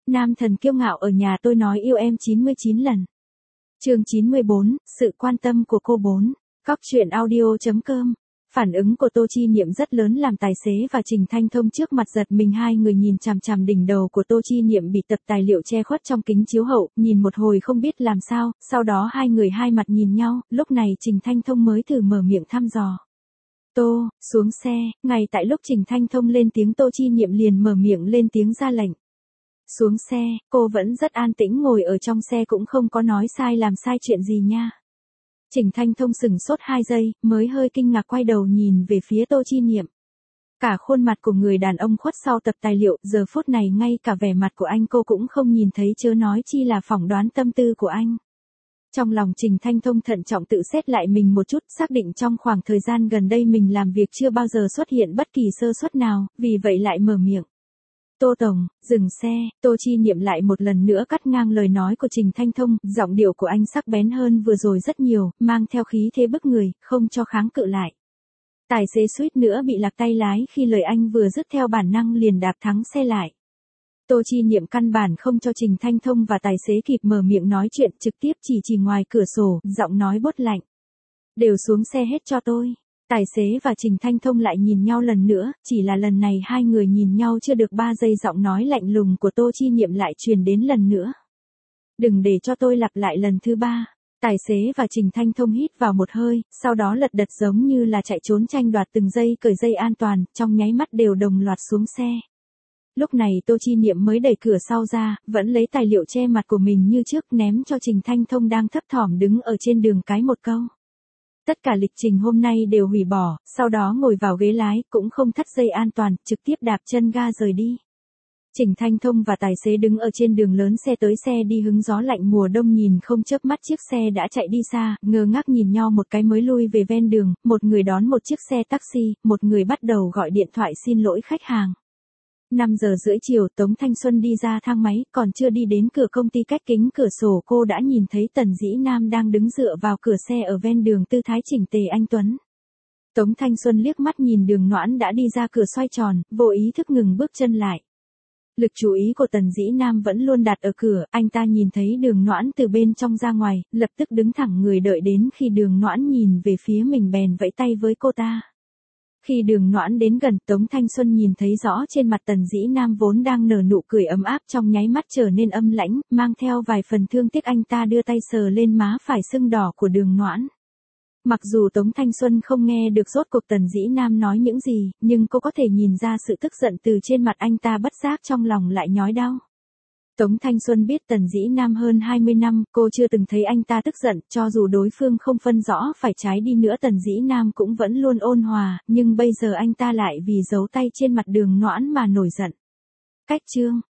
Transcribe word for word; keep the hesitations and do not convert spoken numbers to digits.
Nam thần kiêu ngạo ở nhà tôi nói yêu em chín mươi chín lần. Chương chín mươi bốn, sự quan tâm của cô bốn. Cóc truyện audio chấm com. Phản ứng của Tô Chi Niệm rất lớn làm tài xế và Trình Thanh Thông trước mặt giật mình, hai người nhìn chằm chằm đỉnh đầu của Tô Chi Niệm bị tập tài liệu che khuất trong kính chiếu hậu, nhìn một hồi không biết làm sao, sau đó hai người hai mặt nhìn nhau, lúc này Trình Thanh Thông mới thử mở miệng thăm dò. Tô, xuống xe, ngay tại lúc Trình Thanh Thông lên tiếng Tô Chi Niệm liền mở miệng lên tiếng ra lệnh. Xuống xe, cô vẫn rất an tĩnh ngồi ở trong xe cũng không có nói sai làm sai chuyện gì nha. Trình Thanh Thông sửng sốt hai giây, mới hơi kinh ngạc quay đầu nhìn về phía Tô Chi Niệm. Cả khuôn mặt của người đàn ông khuất sau tập tài liệu, giờ phút này ngay cả vẻ mặt của anh cô cũng không nhìn thấy, chớ nói chi là phỏng đoán tâm tư của anh. Trong lòng Trình Thanh Thông thận trọng tự xét lại mình một chút, xác định trong khoảng thời gian gần đây mình làm việc chưa bao giờ xuất hiện bất kỳ sơ suất nào, vì vậy lại mở miệng. Tô Tổng, dừng xe. Tô Chi Niệm lại một lần nữa cắt ngang lời nói của Trình Thanh Thông, giọng điệu của anh sắc bén hơn vừa rồi rất nhiều, mang theo khí thế bức người, không cho kháng cự lại. Tài xế suýt nữa bị lạc tay lái khi lời anh vừa dứt, theo bản năng liền đạp thắng xe lại. Tô Chi Niệm căn bản không cho Trình Thanh Thông và tài xế kịp mở miệng nói chuyện, trực tiếp chỉ chỉ ngoài cửa sổ, giọng nói bốt lạnh. Đều xuống xe hết cho tôi. Tài xế và Trình Thanh Thông lại nhìn nhau lần nữa, chỉ là lần này hai người nhìn nhau chưa được ba giây, giọng nói lạnh lùng của Tô Chi Niệm lại truyền đến lần nữa. Đừng để cho tôi lặp lại lần thứ ba. Tài xế và Trình Thanh Thông hít vào một hơi, sau đó lật đật giống như là chạy trốn tranh đoạt từng giây cởi dây an toàn, trong nháy mắt đều đồng loạt xuống xe. Lúc này Tô Chi Niệm mới đẩy cửa sau ra, vẫn lấy tài liệu che mặt của mình như trước, ném cho Trình Thanh Thông đang thấp thỏm đứng ở trên đường cái một câu. Tất cả lịch trình hôm nay đều hủy bỏ, sau đó ngồi vào ghế lái, cũng không thắt dây an toàn, trực tiếp đạp chân ga rời đi. Trình Thanh Thông và tài xế đứng ở trên đường lớn, xe tới xe đi hứng gió lạnh mùa đông, nhìn không chớp mắt chiếc xe đã chạy đi xa, ngơ ngác nhìn nhau một cái mới lui về ven đường, một người đón một chiếc xe taxi, một người bắt đầu gọi điện thoại xin lỗi khách hàng. năm giờ rưỡi chiều, Tống Thanh Xuân đi ra thang máy, còn chưa đi đến cửa công ty, cách kính cửa sổ cô đã nhìn thấy Tần Dĩ Nam đang đứng dựa vào cửa xe ở ven đường, tư thái chỉnh tề anh tuấn. Tống Thanh Xuân liếc mắt nhìn Đường Noãn đã đi ra cửa xoay tròn, vô ý thức ngừng bước chân lại. Lực chú ý của Tần Dĩ Nam vẫn luôn đặt ở cửa, anh ta nhìn thấy Đường Noãn từ bên trong ra ngoài, lập tức đứng thẳng người đợi đến khi Đường Noãn nhìn về phía mình bèn vẫy tay với cô ta. Khi Đường Noãn đến gần, Tống Thanh Xuân nhìn thấy rõ trên mặt Tần Dĩ Nam vốn đang nở nụ cười ấm áp trong nháy mắt trở nên âm lãnh, mang theo vài phần thương tiếc. Anh ta đưa tay sờ lên má phải sưng đỏ của Đường Noãn. Mặc dù Tống Thanh Xuân không nghe được rốt cuộc Tần Dĩ Nam nói những gì, nhưng cô có thể nhìn ra sự tức giận từ trên mặt anh ta, bất giác trong lòng lại nhói đau. Tống Thanh Xuân biết Tần Dĩ Nam hơn hai mươi năm, cô chưa từng thấy anh ta tức giận, cho dù đối phương không phân rõ phải trái đi nữa Tần Dĩ Nam cũng vẫn luôn ôn hòa, nhưng bây giờ anh ta lại vì giấu tay trên mặt Đường Noãn mà nổi giận. Cách chương